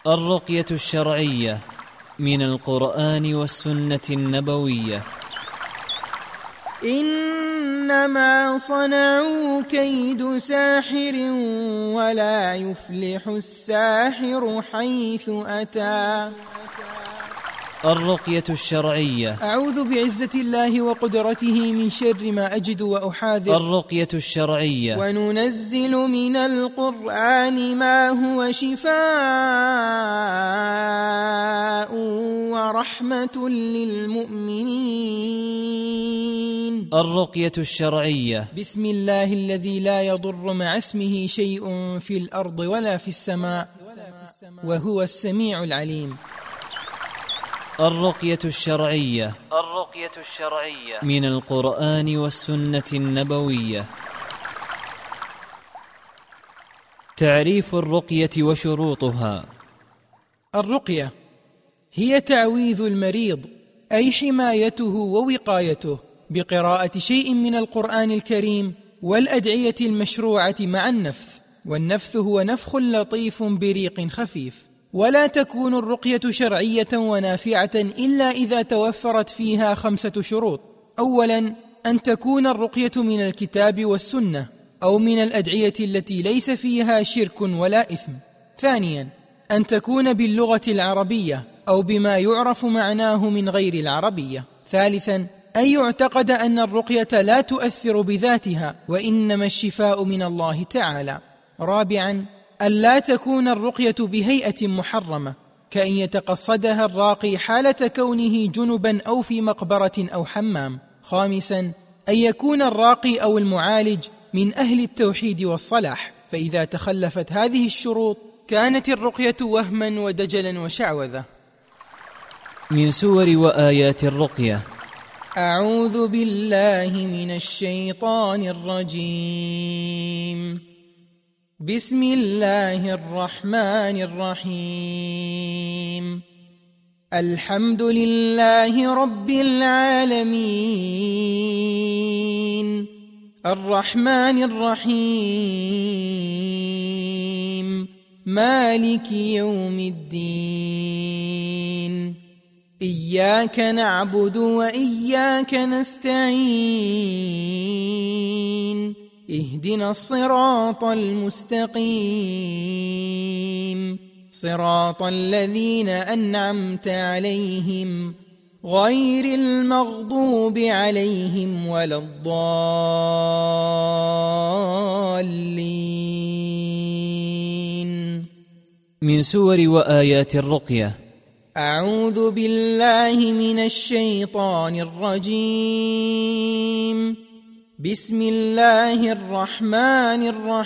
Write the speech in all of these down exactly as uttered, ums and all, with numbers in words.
الرقية الشرعية من القرآن والسنة النبوية. إنما صنعوا كيد ساحر ولا يفلح الساحر حيث أتى. الرقية الشرعية. أعوذ بعزة الله وقدرته من شر ما أجد وأحاذر. الرقية الشرعية. وننزل من القرآن ما هو شفاء ورحمة للمؤمنين. الرقية الشرعية. بسم الله الذي لا يضر مع اسمه شيء في الأرض ولا في السماء وهو السميع العليم. الرقية الشرعية. الرقية الشرعية من القرآن والسنة النبوية. تعريف الرقية وشروطها. الرقية هي تعويذ المريض، أي حمايته ووقايته بقراءة شيء من القرآن الكريم والأدعية المشروعة مع النفث، والنفث هو نفخ لطيف بريق خفيف. ولا تكون الرقية شرعية ونافعة إلا إذا توفرت فيها خمسة شروط. أولاً، أن تكون الرقية من الكتاب والسنة أو من الأدعية التي ليس فيها شرك ولا إثم. ثانياً، أن تكون باللغة العربية أو بما يعرف معناه من غير العربية. ثالثاً، أن يعتقد أن الرقية لا تؤثر بذاتها وإنما الشفاء من الله تعالى. رابعاً، ألا تكون الرقية بهيئة محرمة، كأن يتقصدها الراقي حالة كونه جنبا أو في مقبرة أو حمام. خامسا، أن يكون الراقي أو المعالج من أهل التوحيد والصلاح، فإذا تخلفت هذه الشروط كانت الرقية وهما ودجلا وشعوذة. من سور وآيات الرقية. أعوذ بالله من الشيطان الرجيم. بسم الله الرحمن الرحيم. الحمد لله رب العالمين الرحمن الرحيم مالك يوم الدين. إياك نعبد وإياك نستعين. اهدنا الصراط المستقيم صراط الذين أنعمت عليهم غير المغضوب عليهم ولا الضالين. من سور وآيات الرقية. أعوذ بالله من الشيطان الرجيم. بسم الله الرحمن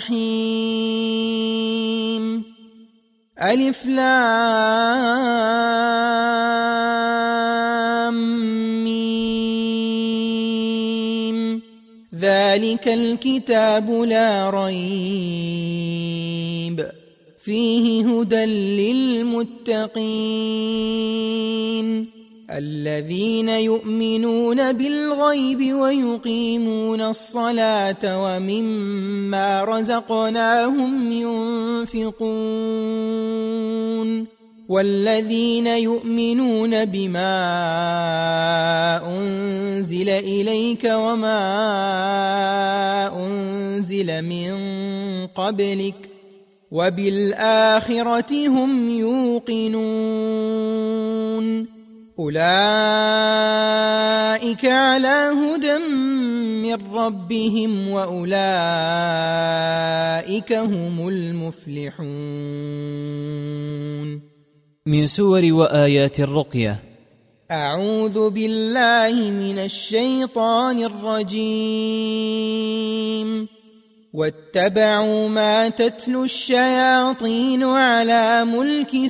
الرحيم. ألف لام ميم. ذلك الكتاب لا ريب فيه هدى للمتقين الذين يؤمنون بالغيب ويقيمون الصلاة ومما رزقناهم ينفقون والذين يؤمنون بما أنزل إليك وما أنزل من قبلك وبالآخرة هم يوقنون أولئك على هدى من ربهم وأولئك هم المفلحون. من سور وآيات الرقية. أعوذ بالله من الشيطان الرجيم. واتبعوا ما تتلو الشياطين على ملك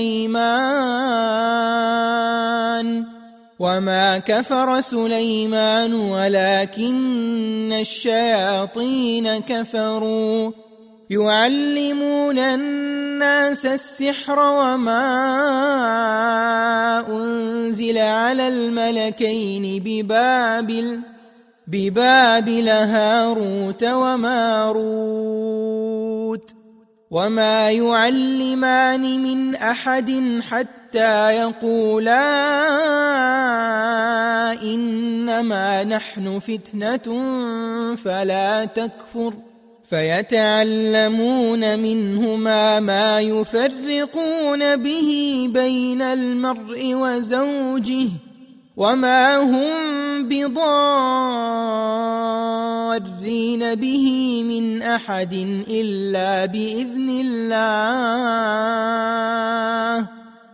سليمان وما كفر سليمان ولكن الشياطين كفروا يعلمون الناس السحر وما أنزل على الملكين ببابل ببابل هاروت وماروت وما يعلمان من أحد حتى يقولا إنما نحن فتنة فلا تكفر فيتعلمون منهما ما يفرقون به بين المرء وزوجه وما هم بضارين به من أحد إلا بإذن الله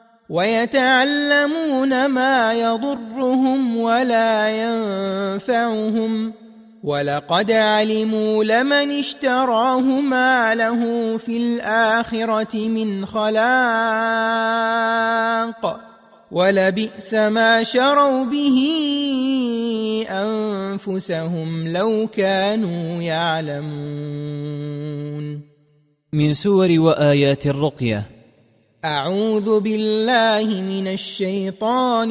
ويتعلمون ما يضرهم ولا ينفعهم ولقد علموا لمن اشتراه ما له في الآخرة من خلاق ولبئس ما شروا به أنفسهم لو كانوا يعلمون. من سور وآيات الرقية. أعوذ بالله من الشيطان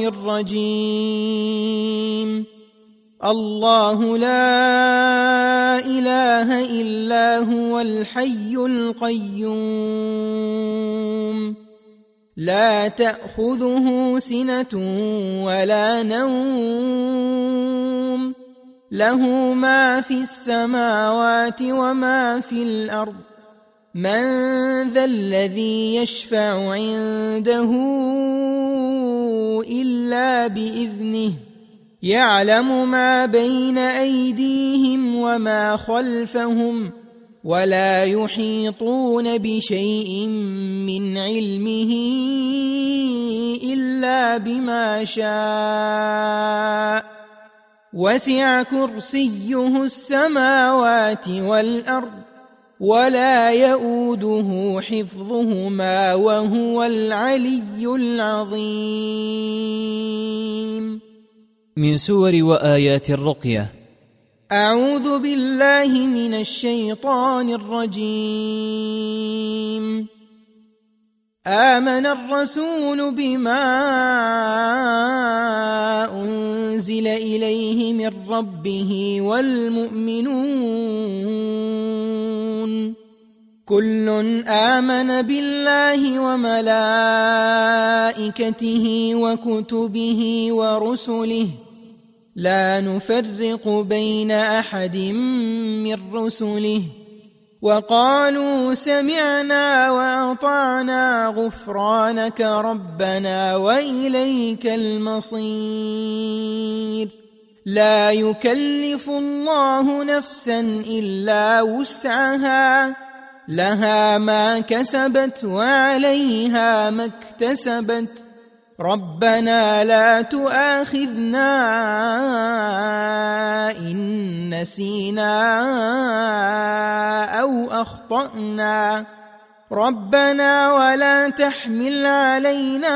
الرجيم. الله لا إله إلا هو الحي القيوم لا تأخذه سنة ولا نوم له ما في السماوات وما في الأرض من ذا الذي يشفع عنده إلا بإذنه يعلم ما بين أيديهم وما خلفهم ولا يحيطون بشيء من علمه إلا بما شاء وسع كرسيه السماوات والأرض ولا يؤوده حفظهما وهو العلي العظيم. من سور وآيات الرقية. أعوذ بالله من الشيطان الرجيم. آمن الرسول بما أنزل إليه من ربه والمؤمنون كل آمن بالله وملائكته وكتبه ورسله لا نفرق بين أحد من رسله وقالوا سمعنا وأطعنا غفرانك ربنا وإليك المصير. لا يكلف الله نفسا إلا وسعها لها ما كسبت وعليها ما اكتسبت ربنا لا تؤاخذنا إن نسينا أو أخطأنا ربنا ولا تحمل علينا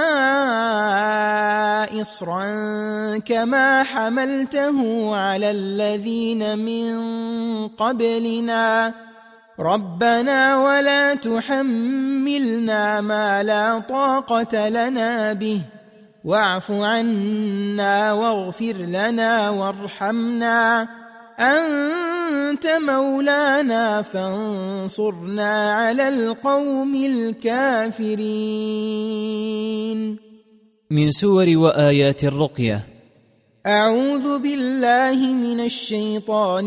إصرا كما حملته على الذين من قبلنا ربنا ولا تحملنا ما لا طاقة لنا به واعف عنا واغفر لنا وارحمنا أنت مولانا فانصرنا على القوم الكافرين. من سور وآيات الرقية. أعوذ بالله من الشيطان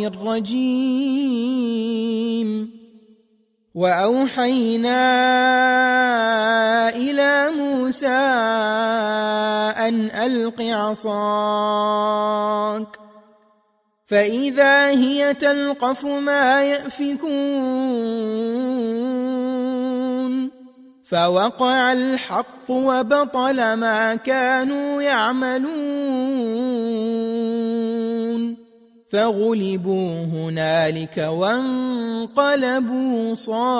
الرجيم. وأوحينا إلى موسى أن ألق عصاك فإذا هي تلقف ما يأفكون فوقع الحق وبطل ما كانوا يعملون فغلبوا هنالك وانقلبوا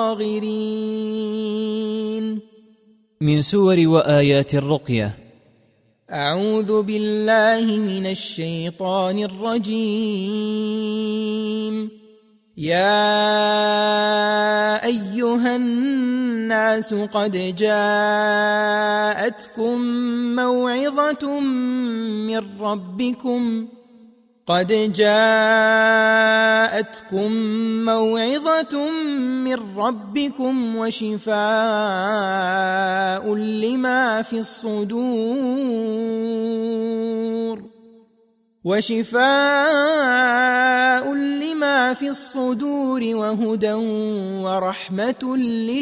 صاغرين. من سور وآيات الرقية. أعوذ بالله من الشيطان الرجيم. يا أيها الناس قد جاءتكم موعظة من ربكم قد جاءتكم موعظة من ربكم وشفاء لما في الصدور وشفاء لما في الصدور وهدى ورحمة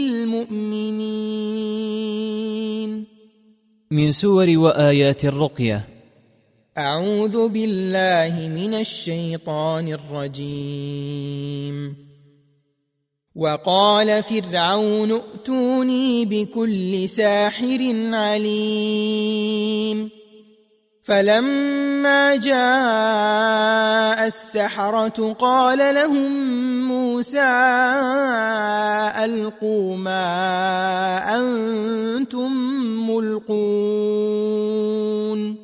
للمؤمنين. من سور وآيات الرقية. أعوذ بالله من الشيطان الرجيم. وقال فرعون ائتوني بكل ساحر عليم. فلما جاء السحرة قال لهم موسى ألقوا ما أنتم ملقون.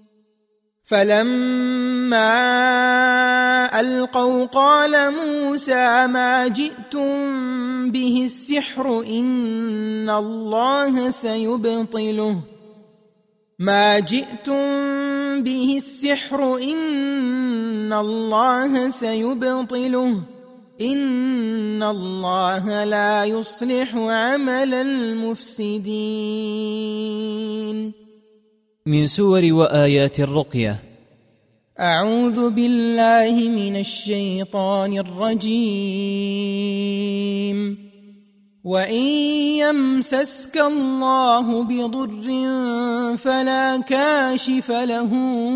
فلما ألقوا قال موسى ما جئتم به السحر إن الله سيبطله ما جئتم به السحر إن الله سيبطله إن الله لا يصلح عمل المفسدين. من سور وآيات الرقية. أعوذ بالله من الشيطان الرجيم. وإن يمسسك الله بضر فلا كاشف له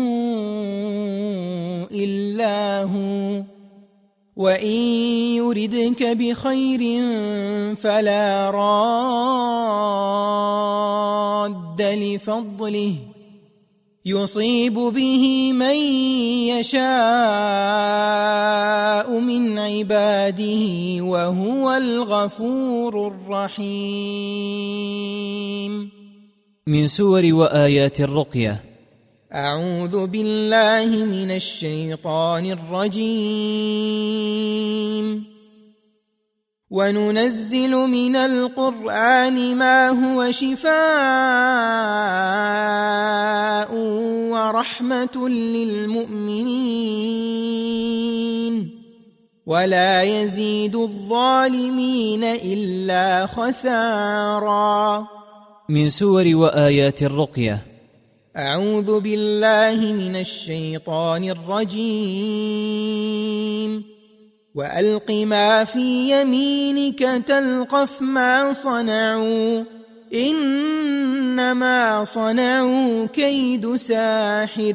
إلا هو وإن يردك بخير فلا راد لفضله يصيب به من يشاء من عباده وهو الغفور الرحيم. من سور وآيات الرقية. أعوذ بالله من الشيطان الرجيم. وننزل من القرآن ما هو شفاء ورحمة للمؤمنين ولا يزيد الظالمين إلا خسارا. من سور وآيات الرقية. أعوذ بالله من الشيطان الرجيم. وألق ما في يمينك تلقف ما صنعوا إنما صنعوا كيد ساحر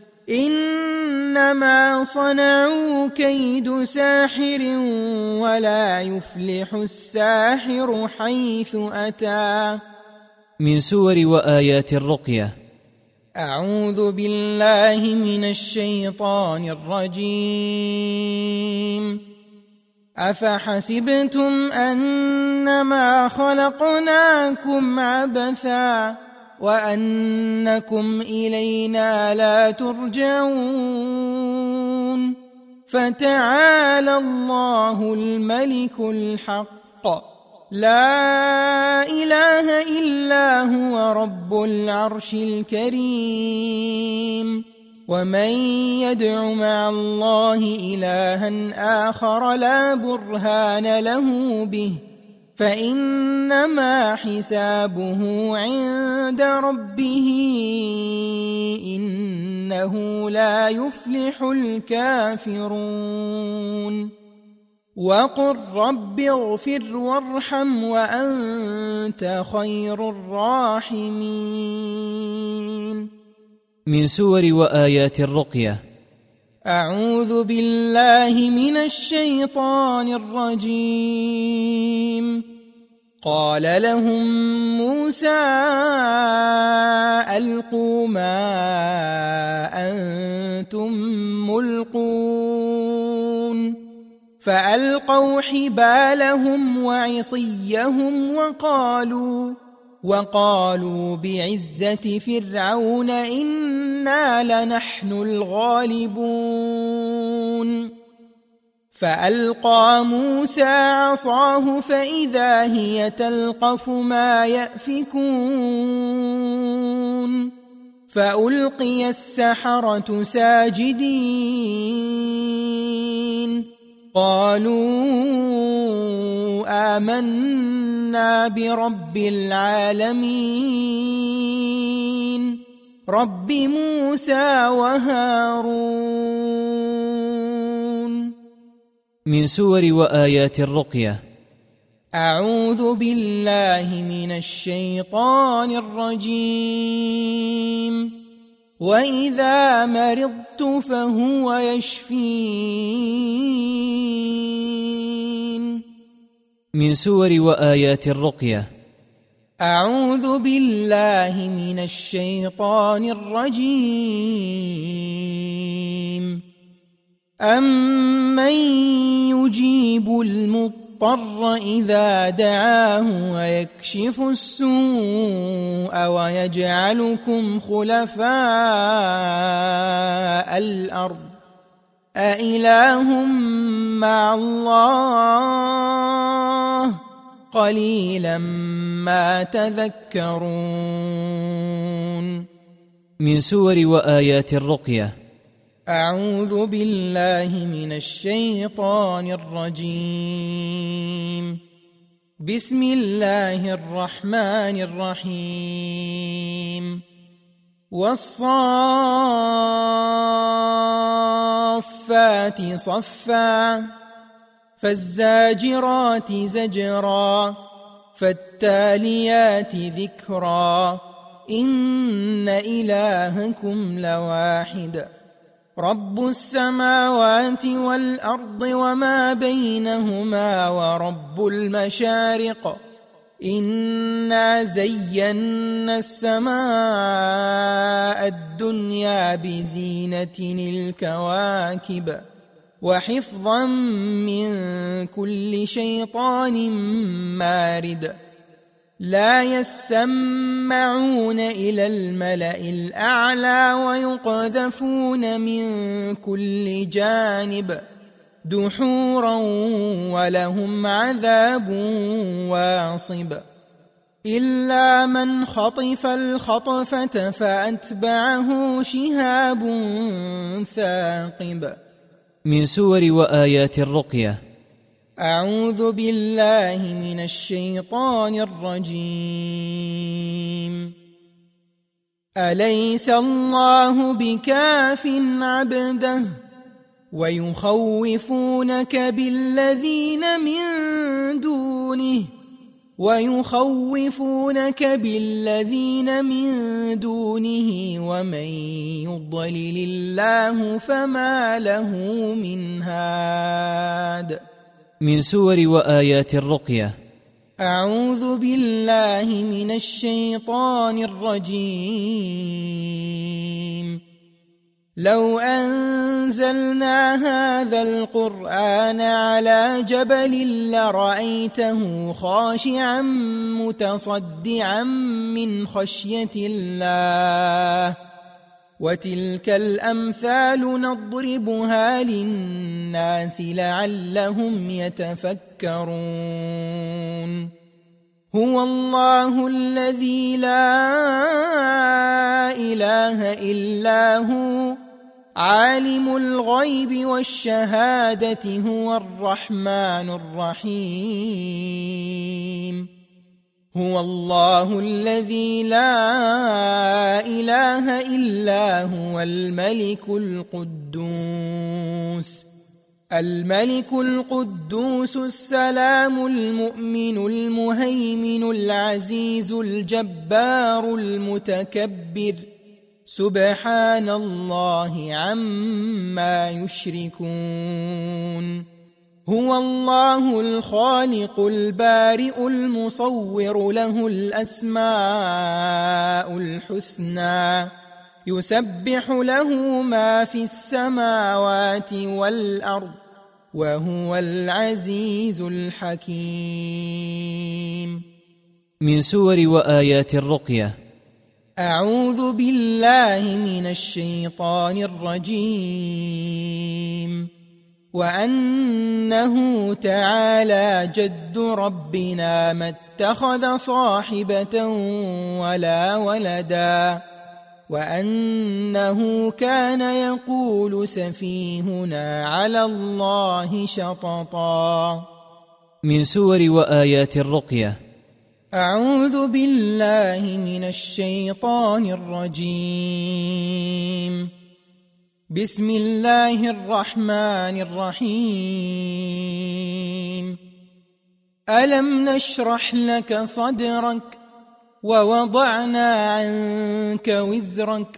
إنما صنعوا كيد ساحر ولا يفلح الساحر حيث أتى. من سور وآيات الرقية. أعوذ بالله من الشيطان الرجيم. أفحسبتم أنما خلقناكم عبثا وأنكم إلينا لا ترجعون فتعالى الله الملك الحق لا إله إلا هو رب العرش الكريم. ومن يدع مع الله إلها آخر لا برهان له به فإنما حسابه عند ربه إنه لا يفلح الكافرون. وقل رب اغفر وارحم وأنت خير الراحمين. من سور وآيات الرقية. أعوذ بالله من الشيطان الرجيم. قال لهم موسى ألقوا ما أنتم ملقون فألقوا حبالهم وعصيهم وقالوا وقالوا بعزة فرعون إنا لنحن الغالبون. فألقى موسى عصاه فإذا هي تلقف ما يأفكون فألقي السحرة ساجدين قالوا آمنا برب العالمين رب موسى وهارون. من سور وآيات الرقية. أعوذ بالله من الشيطان الرجيم. وإذا مرضت فهو يشفين. من سور وآيات الرقية. أعوذ بالله من الشيطان الرجيم. أمن يجيب المضطر إذا دعاه ويكشف السوء ويجعلكم خلفاء الأرض أإله مع الله قليلا ما تذكرون. من سور وآيات الرقية. أعوذ بالله من الشيطان الرجيم. بسم الله الرحمن الرحيم. والصافات صفا فالزاجرات زجرا فالتاليات ذكرا إن إلهكم لواحد رب السماوات والأرض وما بينهما ورب المشارق إنا زينا السماء الدنيا بزينة الكواكب وحفظا من كل شيطان مارد لا يسمعون إلى الملأ الأعلى ويقذفون من كل جانب دحورا ولهم عذاب واصب إلا من خطف الخطفة فأتبعه شهاب ثاقب. من سور وآيات الرقية. أعوذ بالله من الشيطان الرجيم. أليس الله بكاف عبده ويخوفونك بالذين من دونه ويخوفونك بالذين من دونه ومن يضلل الله فما له من هاد. من سور وآيات الرقية. أعوذ بالله من الشيطان الرجيم. لو أنزلنا هذا القرآن على جبل لرأيته خاشعا متصدعا من خشية الله وتلك الأمثال نضربها للناس لعلهم يتفكرون. هو الله الذي لا إله إلا هو عالم الغيب والشهادة هو الرحمن الرحيم. هو الله الذي لا إله إلا هو الملك القدوس الملك القدوس السلام المؤمن المهيمن العزيز الجبار المتكبر سبحان الله عما يشركون. هو الله الخالق البارئ المصور له الأسماء الحسنى يسبح له ما في السماوات والأرض وهو العزيز الحكيم. من سور وآيات الرقية. أعوذ بالله من الشيطان الرجيم. وأنه تعالى جد ربنا ما اتخذ صاحبة ولا ولدا وأنه كان يقول سفيهنا على الله شططا. من سور وآيات الرقية. أعوذ بالله من الشيطان الرجيم. بسم الله الرحمن الرحيم. ألم نشرح لك صدرك ووضعنا عنك وزرك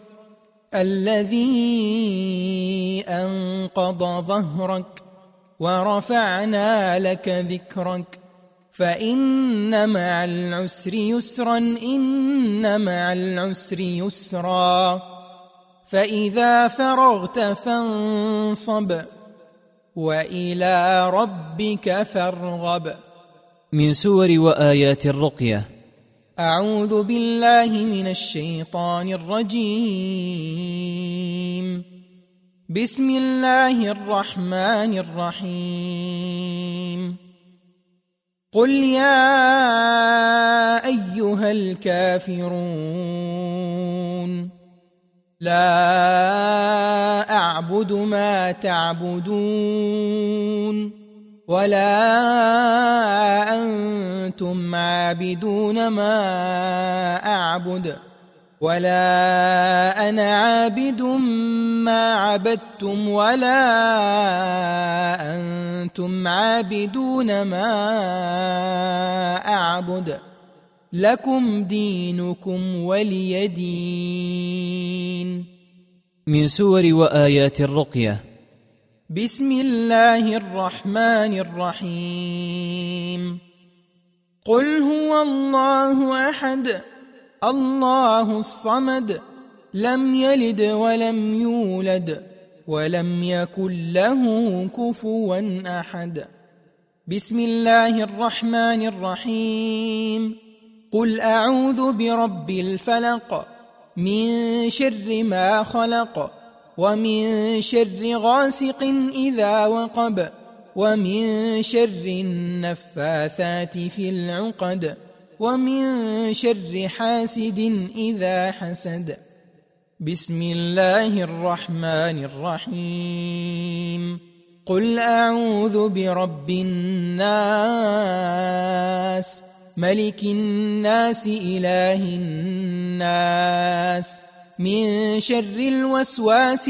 الذي أنقض ظهرك ورفعنا لك ذكرك فإن مع العسر يسرا إن مع العسر يسرا فإذا فرغت فانصب وإلى ربك فارغب. من سور وآيات الرقية. أعوذ بالله من الشيطان الرجيم. بسم الله الرحمن الرحيم. قل يا أيها الكافرون لا أعبد ما تعبدون ولا أنتم عابدون ما أعبد ولا أنا عابد ما عبدتم ولا أنتم عابدون ما أعبد لكم دينكم ولي دين. من سور وآيات الرقية. بسم الله الرحمن الرحيم. قل هو الله أحد الله الصمد لم يلد ولم يولد ولم يكن له كفوا أحد. بسم الله الرحمن الرحيم. قل أعوذ برب الفلق من شر ما خلق ومن شر غاسق إذا وقب ومن شر النفاثات في العقد ومن شر حاسد إذا حسد. بسم الله الرحمن الرحيم. قل أعوذ برب الناس ملك الناس إله الناس من شر الوسواس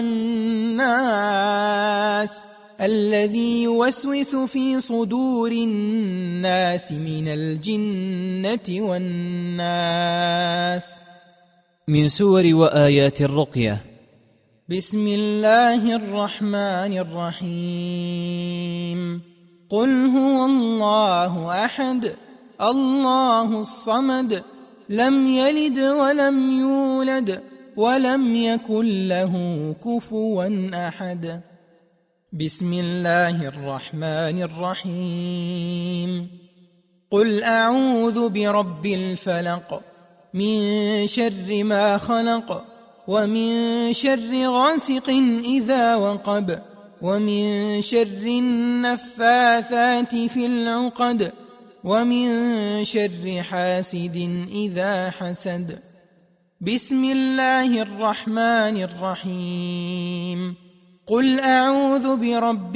الخناس الذي يوسوس في صدور الناس من الجنة والناس. من سور وآيات الرقية. بسم الله الرحمن الرحيم. قل هو الله أحد الله الصمد لم يلد ولم يولد ولم يكن له كفوا أحد. بسم الله الرحمن الرحيم. قل أعوذ برب الفلق من شر ما خلق ومن شر غاسق إذا وقب ومن شر النفاثات في العقد ومن شر حاسد إذا حسد. بسم الله الرحمن الرحيم. قل أعوذ برب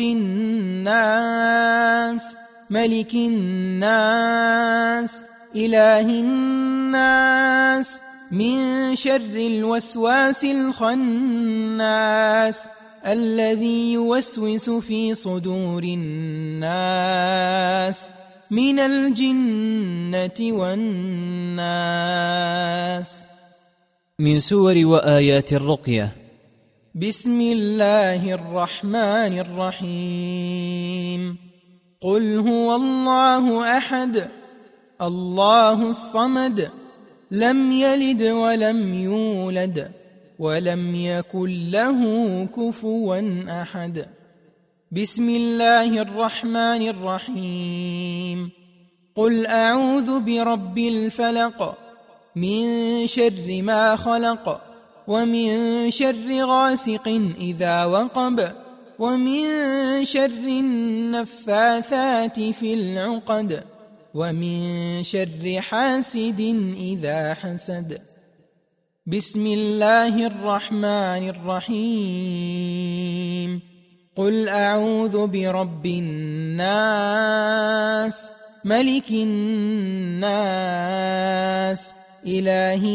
الناس ملك الناس إله الناس من شر الوسواس الخناس الذي يوسوس في صدور الناس من الجنة والناس. من سور وآيات الرقية. بسم الله الرحمن الرحيم. قل هو الله أحد الله الصمد لم يلد ولم يولد ولم يكن له كفوا أحد. بسم الله الرحمن الرحيم. قل أعوذ برب الفلق من شر ما خلق ومن شر غاسق إذا وقب ومن شر النفاثات في العقد ومن شر حاسد إذا حسد. بسم الله الرحمن الرحيم قل أعوذ برب الناس ملك الناس إله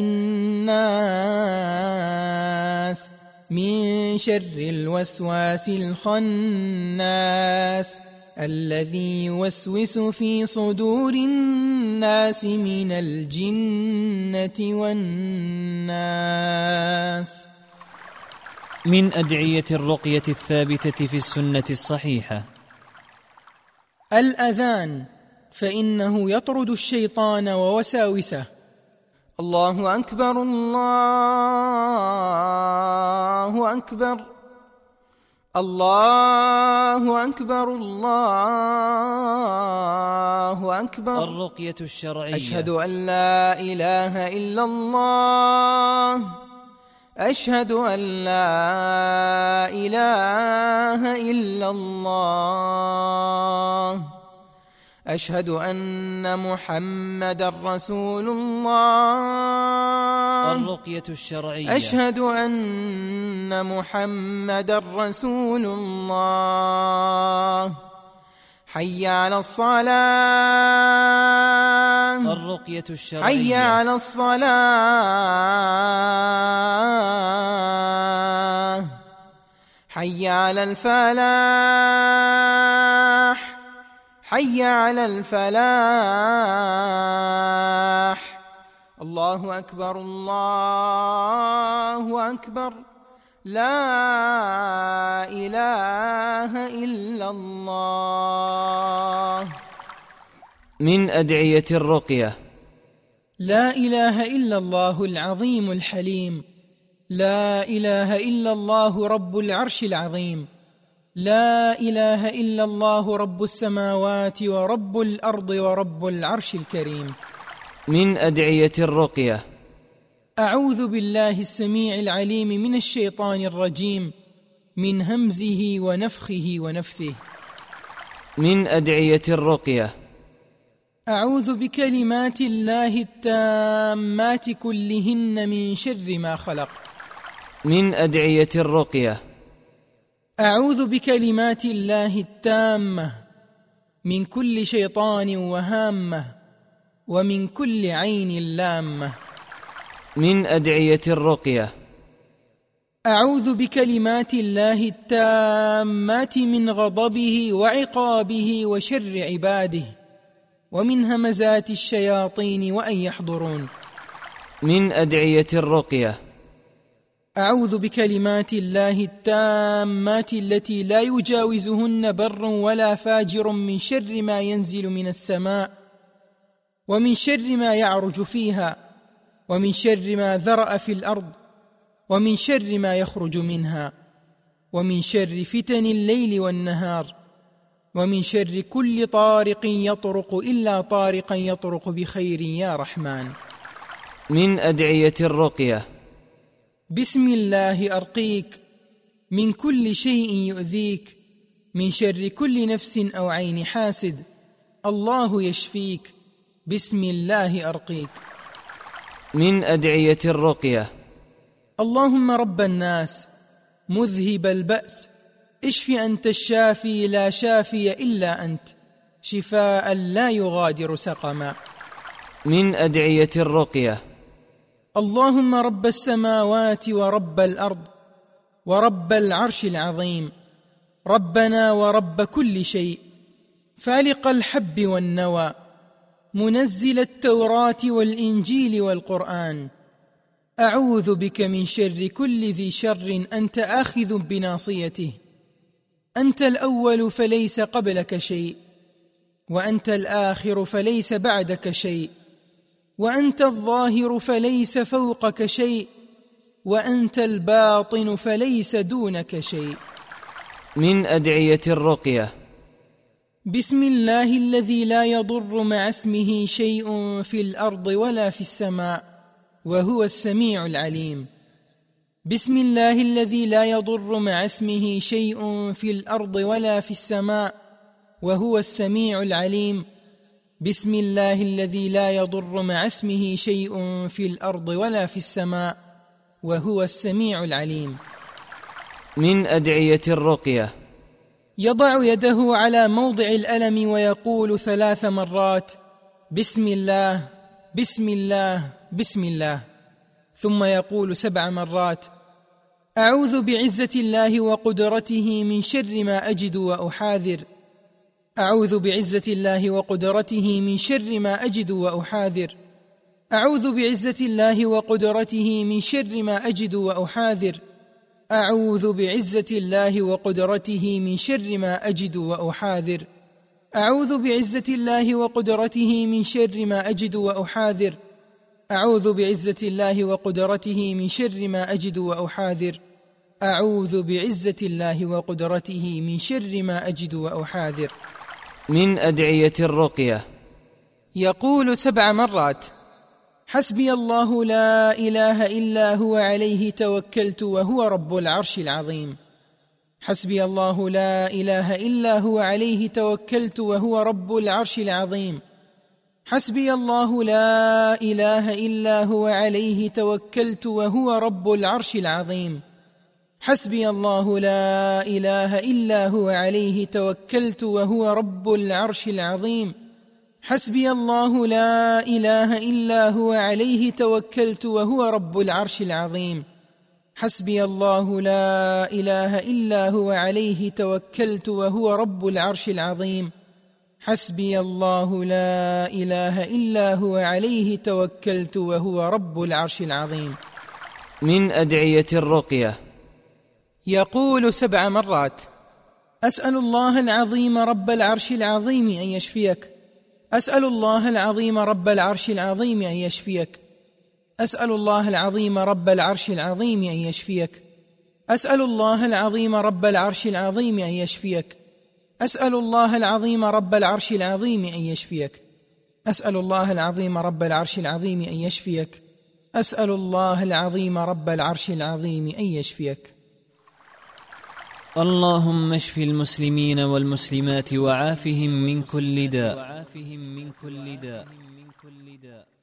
الناس من شر الوسواس الخناس الذي يوسوس في صدور الناس من الجنة والناس. من أدعية الرقية الثابتة في السنة الصحيحة: الأذان، فإنه يطرد الشيطان ووساوسه. الله أكبر الله أكبر الله أكبر الله أكبر. الرقية الشرعية: أشهد أن لا إله إلا الله أشهد أن لا إله إلا الله أشهد أن محمدًا رسول الله. الرقية الشرعية: أشهد أن محمدًا رسول الله. حي على الصلاة. الرقية الشرعية: حي على الصلاة. حي على الفلاح. حي على الفلاح. الله أكبر الله أكبر لا إله إلا الله. من أدعية الرقية: لا إله إلا الله العظيم الحليم، لا إله إلا الله رب العرش العظيم، لا إله إلا الله رب السماوات ورب الأرض ورب العرش الكريم. من أدعية الرقية: أعوذ بالله السميع العليم من الشيطان الرجيم، من همزه ونفخه ونفثه. من أدعية الرقية: أعوذ بكلمات الله التامات كلهن من شر ما خلق. من أدعية الرقية: أعوذ بكلمات الله التامة من كل شيطان وهامة ومن كل عين لامة. من أدعية الرقية: أعوذ بكلمات الله التامات من غضبه وعقابه وشر عباده ومن همزات الشياطين وأن يحضرون. من أدعية الرقية: أعوذ بكلمات الله التامات التي لا يجاوزهن بر ولا فاجر من شر ما ينزل من السماء ومن شر ما يعرج فيها ومن شر ما ذرأ في الأرض ومن شر ما يخرج منها ومن شر فتن الليل والنهار ومن شر كل طارق يطرق إلا طارقا يطرق بخير يا رحمن. من أدعية الرقية: بسم الله أرقيك من كل شيء يؤذيك، من شر كل نفس أو عين حاسد، الله يشفيك، بسم الله أرقيك. من أدعية الرقية: اللهم رب الناس مذهب البأس اشف أنت الشافي لا شافي إلا أنت، شفاء لا يغادر سقما. من أدعية الرقية: اللهم رب السماوات ورب الأرض ورب العرش العظيم، ربنا ورب كل شيء، فالق الحب والنوى، منزل التوراة والإنجيل والقرآن، أعوذ بك من شر كل ذي شر أنت آخذ بناصيته، أنت الأول فليس قبلك شيء، وأنت الآخر فليس بعدك شيء، وأنت الظاهر فليس فوقك شيء، وأنت الباطن فليس دونك شيء. من أدعية الرقية: بسم الله الذي لا يضر مع اسمه شيء في الأرض ولا في السماء وهو السميع العليم. بسم الله الذي لا يضر مع اسمه شيء في الأرض ولا في السماء وهو السميع العليم. بسم الله الذي لا يضر مع اسمه شيء في الأرض ولا في السماء وهو السميع العليم. من أدعية الرقية: يضع يده على موضع الألم ويقول ثلاث مرات: بسم الله بسم الله بسم الله، ثم يقول سبع مرات: أعوذ بعزة الله وقدرته من شر ما أجد وأحاذر، أعوذ بعزة الله وقدرته من شر ما أجد وأحاذر، أعوذ بعزة الله وقدرته من شر ما أجد وأحاذر، أعوذ بعزة الله وقدرته من شر ما أجد وأحاذر، أعوذ بعزة الله وقدرته من شر ما أجد وأحاذر، أعوذ بعزة الله وقدرته من شر ما أجد وأحاذر، أعوذ بعزة الله وقدرته من شر ما أجد وأحاذر. من أدعية الرقية: يقول سبع مرات: حسبي الله لا إله إلا هو عليه توكلت وهو رب العرش العظيم، حسبي الله لا إله إلا هو عليه توكلت وهو رب العرش العظيم، حسبي الله لا إله إلا هو عليه توكلت وهو رب العرش العظيم، حسبي الله لا إله إلا هو عليه توكلت وهو رب العرش العظيم، حسبي الله لا إله إلا هو عليه توكلت وهو رب العرش العظيم، حسبي الله لا إله إلا هو عليه توكلت وهو رب العرش العظيم، حسبي الله لا إله إلا هو عليه توكلت وهو رب العرش العظيم. من أدعية الرقية: يقول سبع مرات: أسأل الله العظيم رب العرش العظيم أن يشفيك، أسأل الله العظيم رب العرش العظيم أن يشفيك، أسأل الله العظيم رب العرش العظيم أن يشفيك، أسأل الله العظيم رب العرش العظيم أن يشفيك، أسأل الله العظيم رب العرش العظيم أن يشفيك، أسأل الله العظيم رب العرش العظيم أن يشفيك، أسأل الله العظيم رب العرش العظيم أن يشفيك. اللهم اشف المسلمين والمسلمات وعافهم من كل داء.